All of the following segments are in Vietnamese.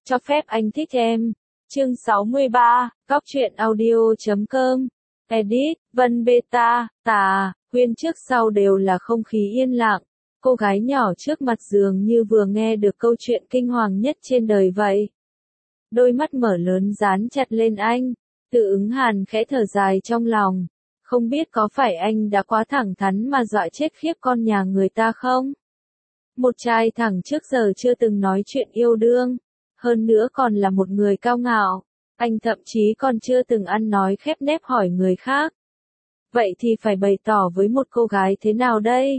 Cho phép anh thích em. Chương 63, Cóc truyện audio.com. Edit, Vân Beta, Tà, Huyên trước sau đều là không khí yên lặng. Cô gái nhỏ trước mặt dường như vừa nghe được câu chuyện kinh hoàng nhất trên đời vậy. Đôi mắt mở lớn dán chặt lên anh. Tự ứng hàn khẽ thở dài trong lòng. Không biết có phải anh đã quá thẳng thắn mà dọa chết khiếp con nhà người ta không? Một trai thẳng trước giờ chưa từng nói chuyện yêu đương. Hơn nữa còn là một người cao ngạo. Anh thậm chí còn chưa từng ăn nói khép nép hỏi người khác. Vậy thì phải bày tỏ với một cô gái thế nào đây?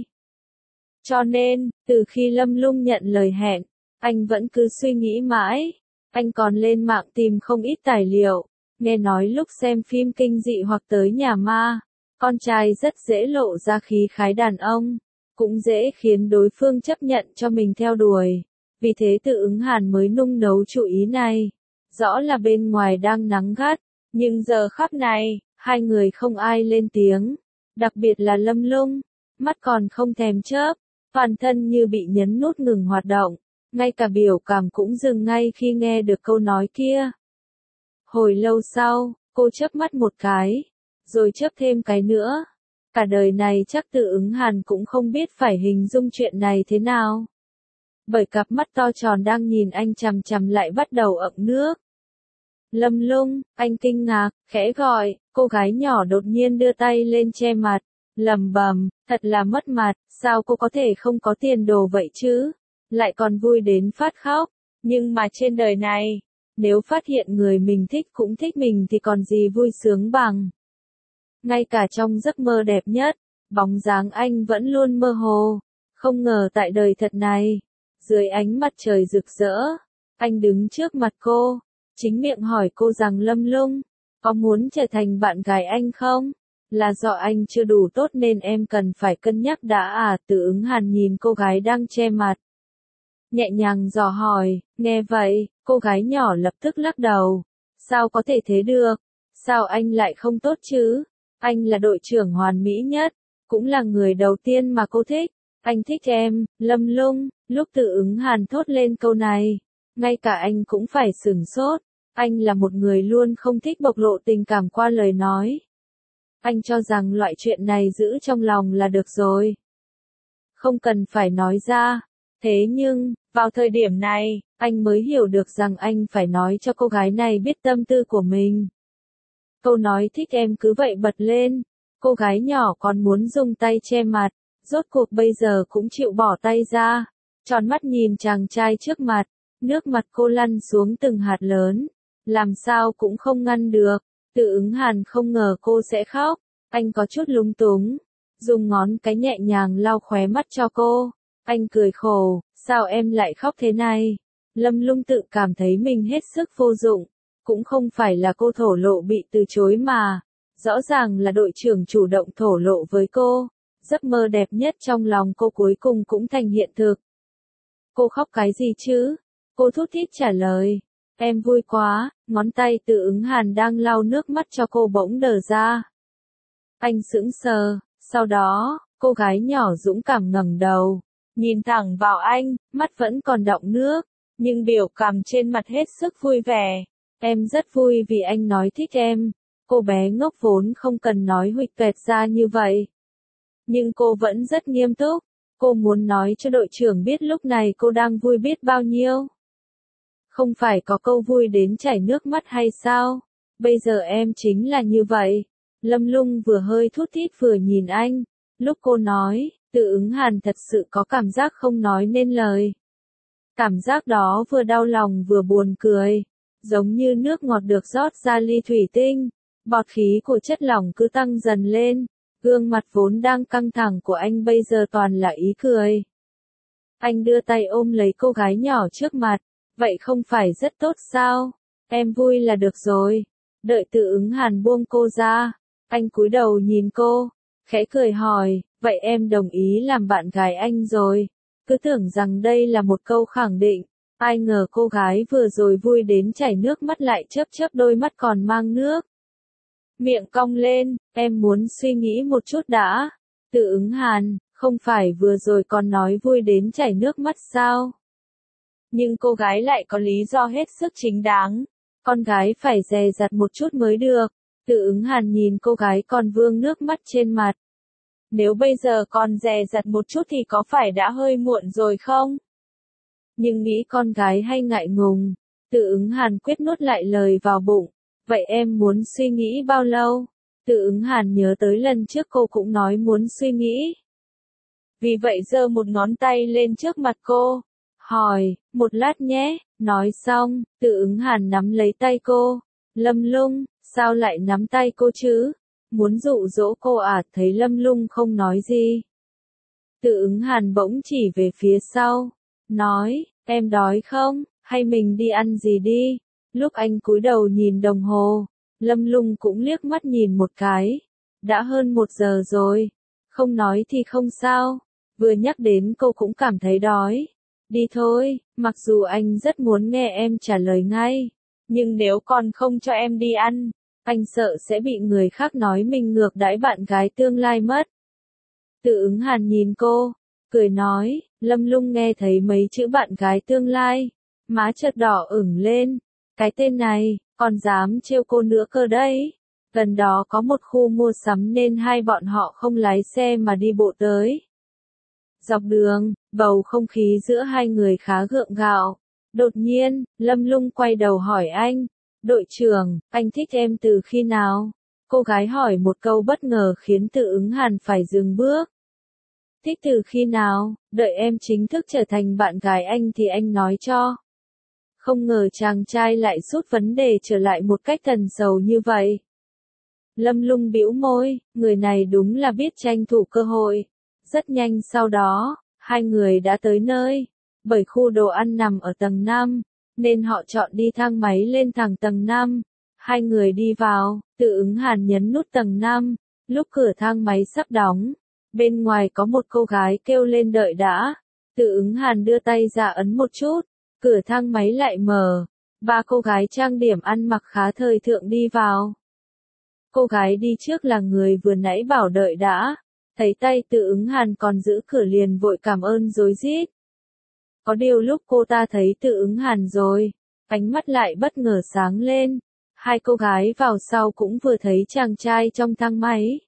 Cho nên, từ khi Lâm Lung nhận lời hẹn, anh vẫn cứ suy nghĩ mãi. Anh còn lên mạng tìm không ít tài liệu. Nghe nói lúc xem phim kinh dị hoặc tới nhà ma, con trai rất dễ lộ ra khí khái đàn ông, cũng dễ khiến đối phương chấp nhận cho mình theo đuổi. Vì thế Tự Ứng Hàn mới nung nấu chủ ý này. Rõ là bên ngoài đang nắng gắt, nhưng giờ khắc này, hai người không ai lên tiếng. Đặc biệt là Lâm Lung, mắt còn không thèm chớp, toàn thân như bị nhấn nút ngừng hoạt động. Ngay cả biểu cảm cũng dừng ngay khi nghe được câu nói kia. Hồi lâu sau, cô chớp mắt một cái, rồi chớp thêm cái nữa. Cả đời này chắc Tự Ứng Hàn cũng không biết phải hình dung chuyện này thế nào. Bởi cặp mắt to tròn đang nhìn anh chằm chằm lại bắt đầu ậm nước. Lâm Lung, anh kinh ngạc, khẽ gọi, cô gái nhỏ đột nhiên đưa tay lên che mặt, lẩm bẩm, thật là mất mặt, sao cô có thể không có tiền đồ vậy chứ? Lại còn vui đến phát khóc, nhưng mà trên đời này, nếu phát hiện người mình thích cũng thích mình thì còn gì vui sướng bằng. Ngay cả trong giấc mơ đẹp nhất, bóng dáng anh vẫn luôn mơ hồ. Không ngờ tại đời thật này, dưới ánh mặt trời rực rỡ, anh đứng trước mặt cô, chính miệng hỏi cô rằng Lâm Lung, có muốn trở thành bạn gái anh không? Là do anh chưa đủ tốt nên em cần phải cân nhắc đã à? Tự Ứng Hàn nhìn cô gái đang che mặt, nhẹ nhàng dò hỏi. Nghe vậy, cô gái nhỏ lập tức lắc đầu. Sao có thể thế được? Sao anh lại không tốt chứ? Anh là đội trưởng hoàn mỹ nhất, cũng là người đầu tiên mà cô thích. Anh thích em, Lâm Lung. Lúc Tự Ứng Hàn thốt lên câu này, ngay cả anh cũng phải sửng sốt. Anh là một người luôn không thích bộc lộ tình cảm qua lời nói. Anh cho rằng loại chuyện này giữ trong lòng là được rồi, không cần phải nói ra. Thế nhưng, vào thời điểm này, anh mới hiểu được rằng anh phải nói cho cô gái này biết tâm tư của mình. Câu nói thích em cứ vậy bật lên. Cô gái nhỏ còn muốn dùng tay che mặt, rốt cuộc bây giờ cũng chịu bỏ tay ra, tròn mắt nhìn chàng trai trước mặt. Nước mặt cô lăn xuống từng hạt lớn, làm sao cũng không ngăn được. Tự Ứng Hàn không ngờ cô sẽ khóc, anh có chút lúng túng, dùng ngón cái nhẹ nhàng lau khóe mắt cho cô. Anh cười khổ, sao em lại khóc thế này? Lâm Lung tự cảm thấy mình hết sức vô dụng, cũng không phải là cô thổ lộ bị từ chối mà, rõ ràng là đội trưởng chủ động thổ lộ với cô. Giấc mơ đẹp nhất trong lòng cô cuối cùng cũng thành hiện thực. Cô khóc cái gì chứ? Cô thút thít trả lời. Em vui quá. Ngón tay Tự Ứng Hàn đang lau nước mắt cho cô bỗng đờ ra. Anh sững sờ, sau đó, cô gái nhỏ dũng cảm ngẩng đầu, nhìn thẳng vào anh, mắt vẫn còn đọng nước, nhưng biểu cảm trên mặt hết sức vui vẻ. Em rất vui vì anh nói thích em. Cô bé ngốc vốn không cần nói huỵch toẹt ra như vậy, nhưng cô vẫn rất nghiêm túc. Cô muốn nói cho đội trưởng biết lúc này cô đang vui biết bao nhiêu. Không phải có câu vui đến chảy nước mắt hay sao? Bây giờ em chính là như vậy. Lâm Lung vừa hơi thút thít vừa nhìn anh. Lúc cô nói, Tự Ứng Hàn thật sự có cảm giác không nói nên lời. Cảm giác đó vừa đau lòng vừa buồn cười, giống như nước ngọt được rót ra ly thủy tinh. Bọt khí của chất lỏng cứ tăng dần lên. Gương mặt vốn đang căng thẳng của anh bây giờ toàn là ý cười. Anh đưa tay ôm lấy cô gái nhỏ trước mặt. Vậy không phải rất tốt sao? Em vui là được rồi. Đợi Tự Ứng Hàn buông cô ra, anh cúi đầu nhìn cô, khẽ cười hỏi, vậy em đồng ý làm bạn gái anh rồi? Cứ tưởng rằng đây là một câu khẳng định, ai ngờ cô gái vừa rồi vui đến chảy nước mắt lại chớp chớp đôi mắt còn mang nước. Miệng cong lên, em muốn suy nghĩ một chút đã. Tự Ứng Hàn, không phải vừa rồi còn nói vui đến chảy nước mắt sao? Nhưng cô gái lại có lý do hết sức chính đáng. Con gái phải dè dặt một chút mới được. Tự ứng Hàn nhìn cô gái còn vương nước mắt trên mặt. Nếu bây giờ còn dè dặt một chút thì có phải đã hơi muộn rồi không? Nhưng nghĩ con gái hay ngại ngùng. Tự ứng Hàn quyết nuốt lại lời vào bụng. Vậy em muốn suy nghĩ bao lâu? Tự ứng Hàn nhớ tới lần trước cô cũng nói muốn suy nghĩ. Vì vậy giơ một ngón tay lên trước mặt cô. Hỏi, một lát nhé, nói xong, tự ứng Hàn nắm lấy tay cô. Lâm Lung, sao lại nắm tay cô chứ? Muốn dụ dỗ cô à? Thấy Lâm Lung không nói gì. Tự ứng Hàn bỗng chỉ về phía sau. Nói, em đói không? Hay mình đi ăn gì đi? Lúc anh cúi đầu nhìn đồng hồ, Lâm Lung cũng liếc mắt nhìn một cái. Đã hơn 1 giờ rồi. Không nói thì không sao. Vừa nhắc đến cô cũng cảm thấy đói. Đi thôi, mặc dù anh rất muốn nghe em trả lời ngay. Nhưng nếu còn không cho em đi ăn, anh sợ sẽ bị người khác nói mình ngược đãi bạn gái tương lai mất. Tự ứng Hàn nhìn cô, cười nói, Lâm Lung nghe thấy mấy chữ bạn gái tương lai. Má chợt đỏ ửng lên. Cái tên này, còn dám trêu cô nữa cơ đấy. Gần đó có một khu mua sắm nên hai bọn họ không lái xe mà đi bộ tới. Dọc đường, bầu không khí giữa hai người khá gượng gạo. Đột nhiên, Lâm Lung quay đầu hỏi anh. Đội trưởng, anh thích em từ khi nào? Cô gái hỏi một câu bất ngờ khiến Tự ứng Hàn phải dừng bước. Thích từ khi nào? Đợi em chính thức trở thành bạn gái anh thì anh nói cho. Không ngờ chàng trai lại rút vấn đề trở lại một cách thần sầu như vậy. Lâm Lung bĩu môi, người này đúng là biết tranh thủ cơ hội. Rất nhanh sau đó, hai người đã tới nơi. Bởi khu đồ ăn nằm ở tầng 5, nên họ chọn đi thang máy lên thẳng tầng 5. Hai người đi vào, Tự ứng Hàn nhấn nút tầng 5. Lúc cửa thang máy sắp đóng, bên ngoài có một cô gái kêu lên đợi đã. Tự ứng Hàn đưa tay ra ấn một chút, cửa thang máy lại mở. 3 cô gái trang điểm ăn mặc khá thời thượng đi vào. Cô gái đi trước là người vừa nãy bảo đợi đã. Thấy tay Tự ứng Hàn còn giữ cửa liền vội cảm ơn rối rít. Có điều lúc cô ta thấy Tự ứng Hàn rồi, ánh mắt lại bất ngờ sáng lên. Hai cô gái vào sau cũng vừa thấy chàng trai trong thang máy.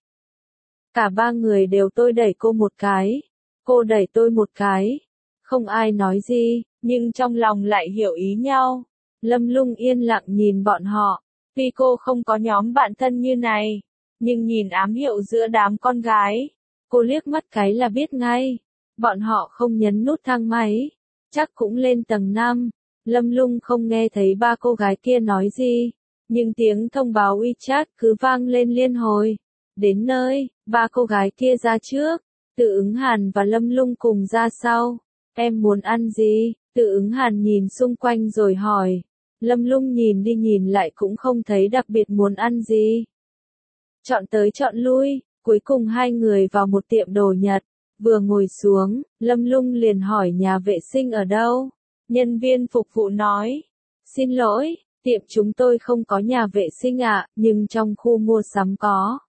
Cả 3 người đều tôi đẩy cô một cái. Cô đẩy tôi một cái. Không ai nói gì, nhưng trong lòng lại hiểu ý nhau. Lâm Lung yên lặng nhìn bọn họ. Tuy cô không có nhóm bạn thân như này, nhưng nhìn ám hiệu giữa đám con gái, cô liếc mắt cái là biết ngay. Bọn họ không nhấn nút thang máy, chắc cũng lên tầng 5. Lâm Lung không nghe thấy 3 cô gái kia nói gì, nhưng tiếng thông báo WeChat cứ vang lên liên hồi. Đến nơi, 3 cô gái kia ra trước, Tự ứng Hàn và Lâm Lung cùng ra sau. Em muốn ăn gì? Tự ứng Hàn nhìn xung quanh rồi hỏi. Lâm Lung nhìn đi nhìn lại cũng không thấy đặc biệt muốn ăn gì. Chọn tới chọn lui, cuối cùng hai người vào một tiệm đồ Nhật. Vừa ngồi xuống, Lâm Lung liền hỏi nhà vệ sinh ở đâu. Nhân viên phục vụ nói. Xin lỗi, tiệm chúng tôi không có nhà vệ sinh ạ, nhưng trong khu mua sắm có.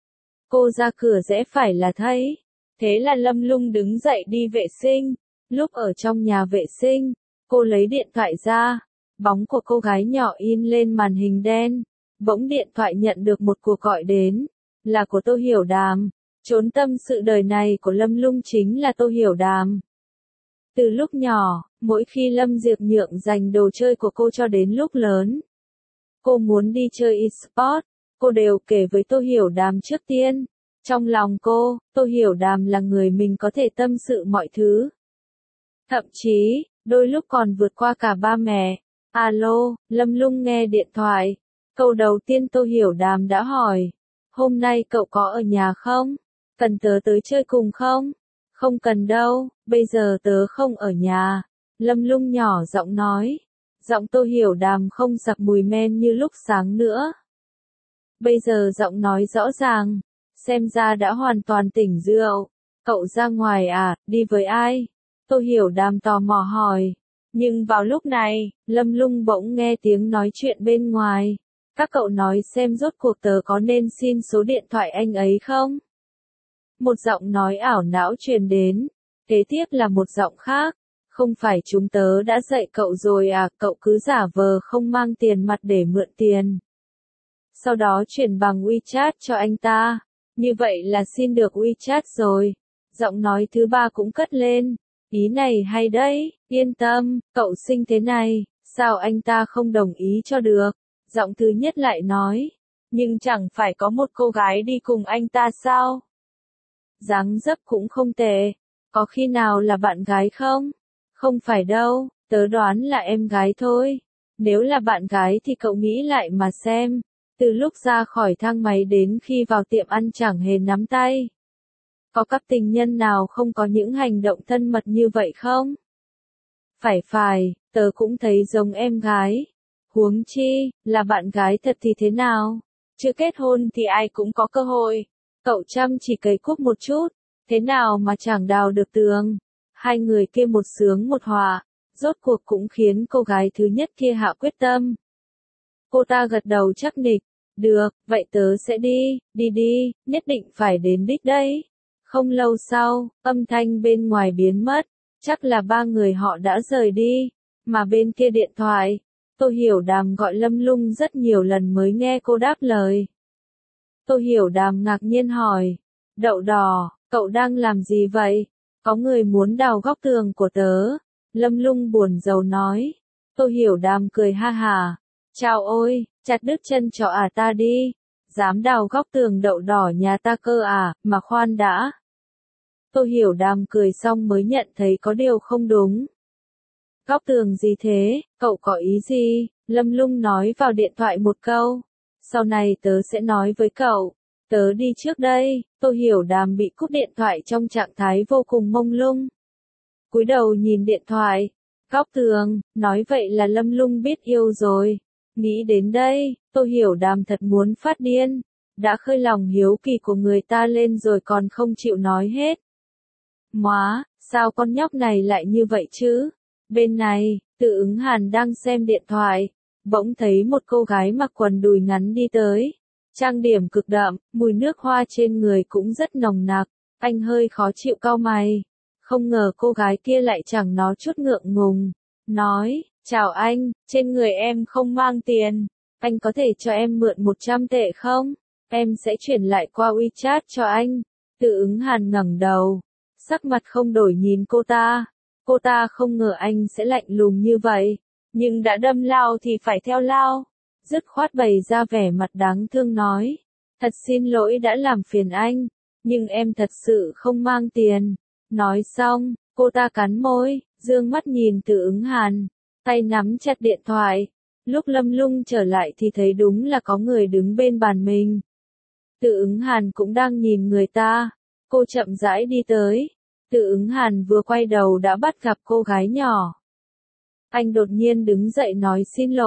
Cô ra cửa rẽ phải là thấy. Thế là Lâm Lung đứng dậy đi vệ sinh. Lúc ở trong nhà vệ sinh, cô lấy điện thoại ra. Bóng của cô gái nhỏ in lên màn hình đen. Bỗng điện thoại nhận được một cuộc gọi đến. Là của Tô Hiểu Đàm. Chốn tâm sự đời này của Lâm Lung chính là Tô Hiểu Đàm. Từ lúc nhỏ, mỗi khi Lâm Diệp Nhượng dành đồ chơi của cô cho đến lúc lớn, cô muốn đi chơi e-sport, cô đều kể với Tô Hiểu Đàm trước tiên. Trong lòng cô, Tô Hiểu Đàm là người mình có thể tâm sự mọi thứ. Thậm chí, đôi lúc còn vượt qua cả ba mẹ. Alo, Lâm Lung nghe điện thoại. Câu đầu tiên Tô Hiểu Đàm đã hỏi. Hôm nay cậu có ở nhà không? Cần tớ tới chơi cùng không? Không cần đâu, bây giờ tớ không ở nhà. Lâm Lung nhỏ giọng nói. Giọng Tô Hiểu Đàm không sặc mùi men như lúc sáng nữa. Bây giờ giọng nói rõ ràng. Xem ra đã hoàn toàn tỉnh rượu. Cậu ra ngoài à, đi với ai? Tô Hiểu Đàm tò mò hỏi. Nhưng vào lúc này, Lâm Lung bỗng nghe tiếng nói chuyện bên ngoài. Các cậu nói xem rốt cuộc tớ có nên xin số điện thoại anh ấy không? Một giọng nói ảo não truyền đến. Kế tiếp là một giọng khác. Không phải chúng tớ đã dạy cậu rồi à, cậu cứ giả vờ không mang tiền mặt để mượn tiền. Sau đó chuyển bằng WeChat cho anh ta. Như vậy là xin được WeChat rồi. Giọng nói thứ ba cũng cất lên. Ý này hay đấy, yên tâm, cậu xinh thế này, sao anh ta không đồng ý cho được? Giọng thứ nhất lại nói. Nhưng chẳng phải có một cô gái đi cùng anh ta sao? Dáng dấp cũng không tệ. Có khi nào là bạn gái không? Không phải đâu, tớ đoán là em gái thôi. Nếu là bạn gái thì cậu nghĩ lại mà xem. Từ lúc ra khỏi thang máy đến khi vào tiệm ăn chẳng hề nắm tay. Có cặp tình nhân nào không có những hành động thân mật như vậy không? Phải, tớ cũng thấy giống em gái. Huống chi, là bạn gái thật thì thế nào? Chưa kết hôn thì ai cũng có cơ hội. Cậu chăm chỉ cày cuốc một chút, thế nào mà chẳng đào được tường. Hai người kia một sướng một họa, rốt cuộc cũng khiến cô gái thứ nhất kia hạ quyết tâm. Cô ta gật đầu chắc nịch, được, vậy tớ sẽ đi, nhất định phải đến đích đấy. Không lâu sau, âm thanh bên ngoài biến mất, chắc là ba người họ đã rời đi, mà bên kia điện thoại, Tô Hiểu Đàm gọi Lâm Lung rất nhiều lần mới nghe cô đáp lời. Tô Hiểu Đàm ngạc nhiên hỏi, Đậu Đỏ, cậu đang làm gì vậy? Có người muốn đào góc tường của tớ. Lâm Lung buồn rầu nói. Tô Hiểu Đàm cười ha hà. Chào ôi, chặt đứt chân cho ta đi. Dám đào góc tường Đậu Đỏ nhà ta cơ à, mà khoan đã. Tô Hiểu Đàm cười xong mới nhận thấy có điều không đúng. Góc tường gì thế, cậu có ý gì? Lâm Lung nói vào điện thoại một câu. Sau này tớ sẽ nói với cậu. Tớ đi trước đây. Tô Hiểu Đàm bị cúp điện thoại trong trạng thái vô cùng mông lung. Cúi đầu nhìn điện thoại. Góc tường, nói vậy là Lâm Lung biết yêu rồi. Nghĩ đến đây, Tô Hiểu Đàm thật muốn phát điên. Đã khơi lòng hiếu kỳ của người ta lên rồi còn không chịu nói hết. Móa, sao con nhóc này lại như vậy chứ? Bên này, Tự Ứng Hàn đang xem điện thoại. Bỗng thấy một cô gái mặc quần đùi ngắn đi tới. Trang điểm cực đậm, mùi nước hoa trên người cũng rất nồng nặc. Anh hơi khó chịu cau mày. Không ngờ cô gái kia lại chẳng nói chút ngượng ngùng. Nói, chào anh, trên người em không mang tiền. Anh có thể cho em mượn 100 tệ không? Em sẽ chuyển lại qua WeChat cho anh. Tự Ứng Hàn ngẩng đầu. Sắc mặt không đổi nhìn cô ta. Cô ta không ngờ anh sẽ lạnh lùng như vậy. Nhưng đã đâm lao thì phải theo lao. Dứt khoát bày ra vẻ mặt đáng thương nói. Thật xin lỗi đã làm phiền anh. Nhưng em thật sự không mang tiền. Nói xong, cô ta cắn môi, dương mắt nhìn Tự Ứng Hàn. Tay nắm chặt điện thoại. Lúc Lâm Lung trở lại thì thấy đúng là có người đứng bên bàn mình. Tự Ứng Hàn cũng đang nhìn người ta. Cô chậm rãi đi tới. Tự Ứng Hàn vừa quay đầu đã bắt gặp cô gái nhỏ. Anh đột nhiên đứng dậy nói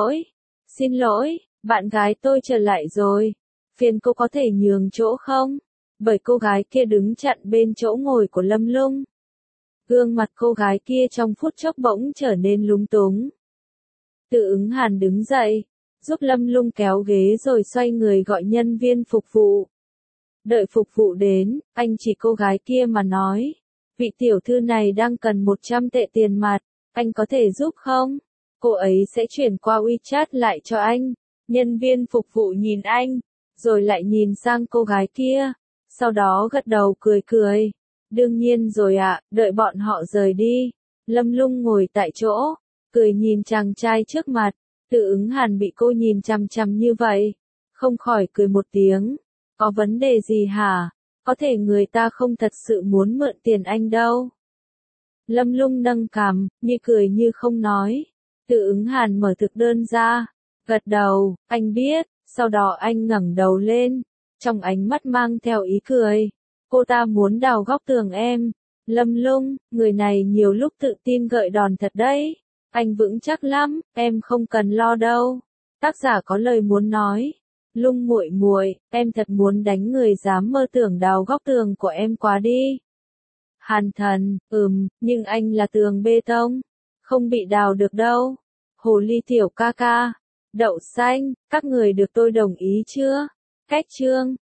xin lỗi, bạn gái tôi trở lại rồi. Phiền cô có thể nhường chỗ không? Bởi cô gái kia đứng chặn bên chỗ ngồi của Lâm Lung. Gương mặt cô gái kia trong phút chốc bỗng trở nên lúng túng. Tự Ứng Hàn đứng dậy, giúp Lâm Lung kéo ghế rồi xoay người gọi nhân viên phục vụ. Đợi phục vụ đến, anh chỉ cô gái kia mà nói. Vị tiểu thư này đang cần 100 tệ tiền mặt, anh có thể giúp không? Cô ấy sẽ chuyển qua WeChat lại cho anh. Nhân viên phục vụ nhìn anh, rồi lại nhìn sang cô gái kia. Sau đó gật đầu cười. Đương nhiên rồi ạ, đợi bọn họ rời đi. Lâm Lung ngồi tại chỗ, cười nhìn chàng trai trước mặt. Tự Ứng Hàn bị cô nhìn chằm chằm như vậy. Không khỏi cười một tiếng. Có vấn đề gì hả? Có thể người ta không thật sự muốn mượn tiền anh đâu. Lâm Lung nâng cằm, như cười như không nói. Tự Ứng Hàn mở thực đơn ra. Gật đầu, anh biết. Sau đó anh ngẩng đầu lên. Trong ánh mắt mang theo ý cười. Cô ta muốn đào góc tường em. Lâm Lung, người này nhiều lúc tự tin gợi đòn thật đấy. Anh vững chắc lắm, em không cần lo đâu. Tác giả có lời muốn nói. Lung muội muội, em thật muốn đánh người dám mơ tưởng đào góc tường của em quá đi. Hàn Thần, nhưng anh là tường bê tông. Không bị đào được đâu. Hồ ly tiểu ca ca. Đậu xanh, các người được tôi đồng ý chưa? Cách chương.